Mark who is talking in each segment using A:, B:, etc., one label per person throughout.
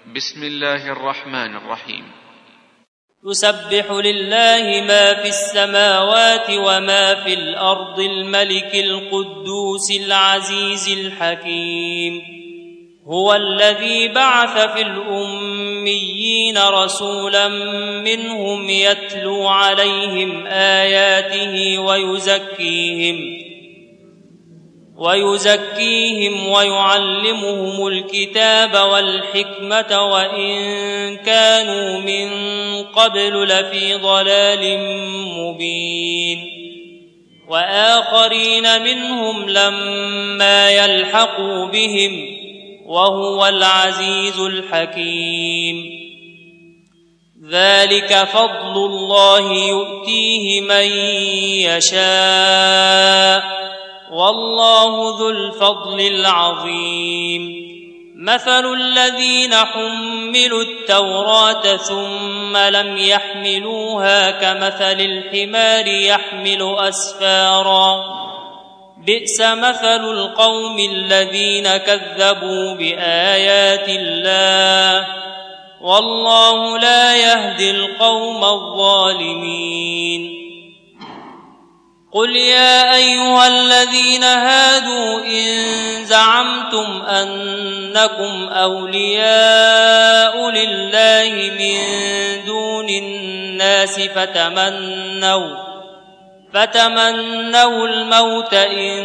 A: بسم الله الرحمن الرحيم.
B: يسبح لله ما في السماوات وما في الأرض الملك القدوس العزيز الحكيم. هو الذي بعث في الأميين رسولا منهم يتلو عليهم آياته ويزكيهم ويعلمهم الكتاب والحكمة وإن كانوا من قبل لفي ضلال مبين. وآخرين منهم لما يلحقوا بهم وهو العزيز الحكيم. ذلك فضل الله يؤتيه من يشاء والله ذو الفضل العظيم. مثل الذين حملوا التوراة ثم لم يحملوها كمثل الحمار يحمل أسفارا بئس مثل القوم الذين كذبوا بآيات الله والله لا يهدي القوم الظالمين. قل يا أيها الذين هادوا إن زعمتم أنكم أولياء لله من دون الناس فتمنوا الموت إن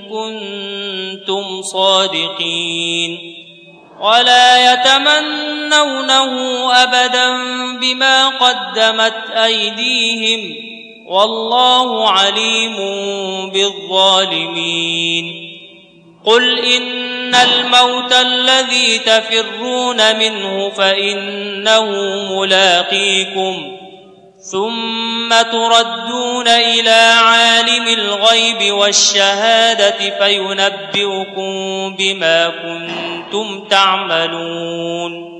B: كنتم صادقين ولا يتمنونه أبدا بما قدمت أيديهم والله عليم بالظالمين. قل إن الموت الذي تفرون منه فإنه ملاقيكم ثم تردون إلى عالم الغيب والشهادة فينبئكم بما كنتم تعملون.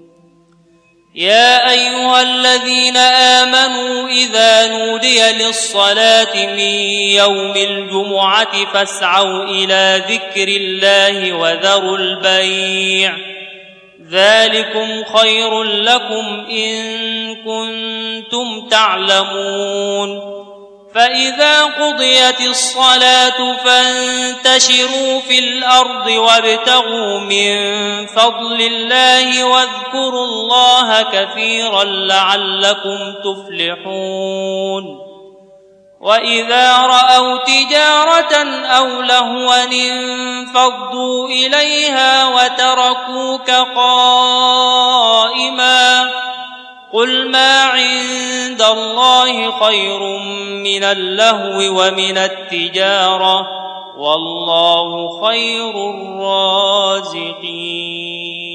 B: يا أيها الذين آمنوا إذا نودي للصلاة من يوم الجمعة فاسعوا إلى ذكر الله وذروا البيع ذلكم خير لكم إن كنتم تعلمون. فإذا قضيت الصلاة فانتشروا في الأرض وابتغوا من فضل الله واذكروا الله كثيرا لعلكم تفلحون. وإذا رأوا تجارة أو لهوا انفضوا إليها وتركوك قائما قل ما عند الله خير من اللهو ومن التجارة والله خير الرازقين.